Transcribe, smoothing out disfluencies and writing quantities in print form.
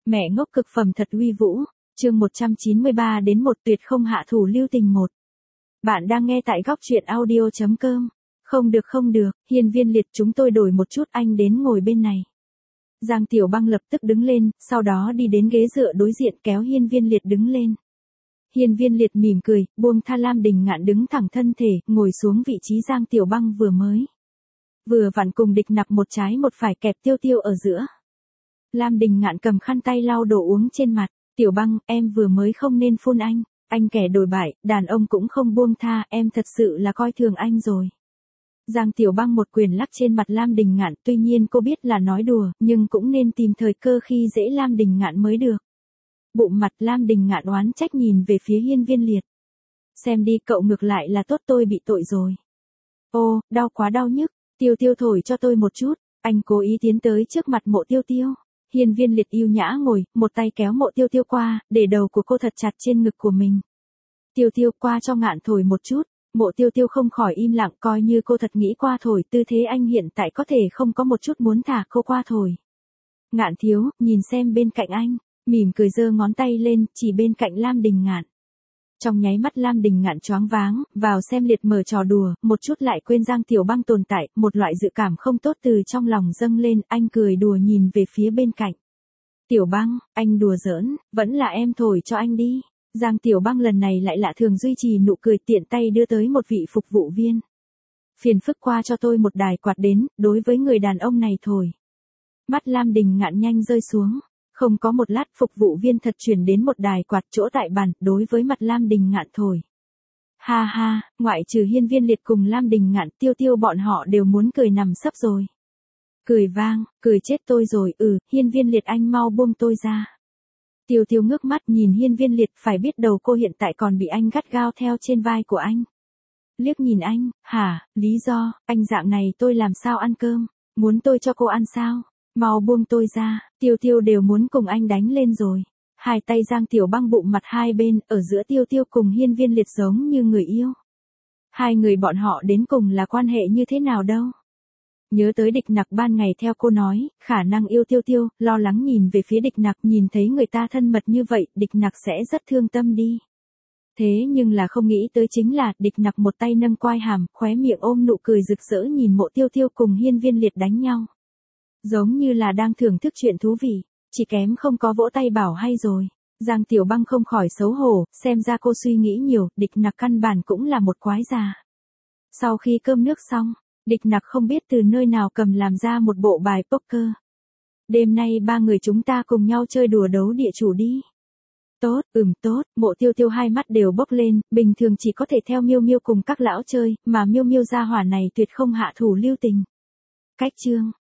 Mẹ ngốc cực phẩm thật uy vũ, chương 193 đến một tuyệt không hạ thủ lưu tình một. Bạn đang nghe tại góc truyện audio.com. Không được, Hiên Viên Liệt chúng tôi đổi một chút anh đến ngồi bên này. Giang Tiểu Băng lập tức đứng lên, sau đó đi đến ghế dựa đối diện kéo Hiên Viên Liệt đứng lên. Hiên Viên Liệt mỉm cười, buông tha Lam Đình Ngạn đứng thẳng thân thể, ngồi xuống vị trí Giang Tiểu Băng vừa vặn cùng Địch Nặc một trái một phải kẹp Tiêu Tiêu ở giữa. Lam Đình Ngạn cầm khăn tay lau đồ uống trên mặt, Tiểu Băng, em vừa mới không nên phun anh kẻ đồi bại, đàn ông cũng không buông tha, em thật sự là coi thường anh rồi. Giang Tiểu Băng một quyền lắc trên mặt Lam Đình Ngạn, tuy nhiên cô biết là nói đùa, nhưng cũng nên tìm thời cơ khi dễ Lam Đình Ngạn mới được. Bụng mặt Lam Đình Ngạn oán trách nhìn về phía Hiên Viên Liệt. Xem đi cậu ngược lại là tốt, tôi bị tội rồi. Ô, đau quá đau nhức, Tiêu Tiêu thổi cho tôi một chút, anh cố ý tiến tới trước mặt Mộ Tiêu Tiêu. Hiên Viên Liệt yêu nhã ngồi, một tay kéo Mộ Tiêu Tiêu qua, để đầu của cô thật chặt trên ngực của mình. Tiêu Tiêu qua cho Ngạn thổi một chút, Mộ Tiêu Tiêu không khỏi im lặng, coi như cô thật nghĩ qua thổi, tư thế anh hiện tại có thể không có một chút muốn thả cô qua thổi. Ngạn thiếu, nhìn xem bên cạnh anh, mỉm cười giơ ngón tay lên, chỉ bên cạnh Lam Đình Ngạn. Trong nháy mắt Lam Đình Ngạn choáng váng, vào xem Liệt mở trò đùa, một chút lại quên Giang Tiểu Băng tồn tại, một loại dự cảm không tốt từ trong lòng dâng lên, anh cười đùa nhìn về phía bên cạnh. Tiểu Băng, anh đùa giỡn, vẫn là em thổi cho anh đi. Giang Tiểu Băng lần này lại lạ thường duy trì nụ cười, tiện tay đưa tới một vị phục vụ viên. Phiền phức qua cho tôi một đài quạt đến, đối với người đàn ông này thổi. Mắt Lam Đình Ngạn nhanh rơi xuống. Không có một lát, phục vụ viên thật chuyển đến một đài quạt chỗ tại bàn, đối với mặt Lam Đình Ngạn thổi. Ha ha, ngoại trừ Hiên Viên Liệt cùng Lam Đình Ngạn, Tiêu Tiêu bọn họ đều muốn cười nằm sấp rồi. Cười vang, cười chết tôi rồi, Hiên Viên Liệt anh mau buông tôi ra. Tiêu Tiêu ngước mắt nhìn Hiên Viên Liệt, phải biết đầu cô hiện tại còn bị anh gắt gao theo trên vai của anh. Liếc nhìn anh, hả, lý do, anh dạng này tôi làm sao ăn cơm, muốn tôi cho cô ăn sao? Mau buông tôi ra, Tiêu Tiêu đều muốn cùng anh đánh lên rồi. Hai tay Giang Tiểu Băng bụng mặt hai bên, ở giữa Tiêu Tiêu cùng Hiên Viên Liệt giống như người yêu. Hai người bọn họ đến cùng là quan hệ như thế nào đâu. Nhớ tới Địch Nặc ban ngày theo cô nói, khả năng yêu Tiêu Tiêu, lo lắng nhìn về phía Địch Nặc, nhìn thấy người ta thân mật như vậy, Địch Nặc sẽ rất thương tâm đi. Thế nhưng là không nghĩ tới chính là, Địch Nặc một tay nâng quai hàm, khóe miệng ôm nụ cười rực rỡ nhìn Mộ Tiêu Tiêu cùng Hiên Viên Liệt đánh nhau. Giống như là đang thưởng thức chuyện thú vị, chỉ kém không có vỗ tay bảo hay rồi. Giang Tiểu Băng không khỏi xấu hổ, xem ra cô suy nghĩ nhiều, Địch Nặc căn bản cũng là một quái già. Sau khi cơm nước xong, Địch Nặc không biết từ nơi nào cầm làm ra một bộ bài poker. Đêm nay ba người chúng ta cùng nhau chơi đùa đấu địa chủ đi. Tốt, tốt, Mộ Tiêu Tiêu hai mắt đều bốc lên, bình thường chỉ có thể theo Miêu Miêu cùng các lão chơi, mà Miêu Miêu gia hỏa này tuyệt không hạ thủ lưu tình. Cách chương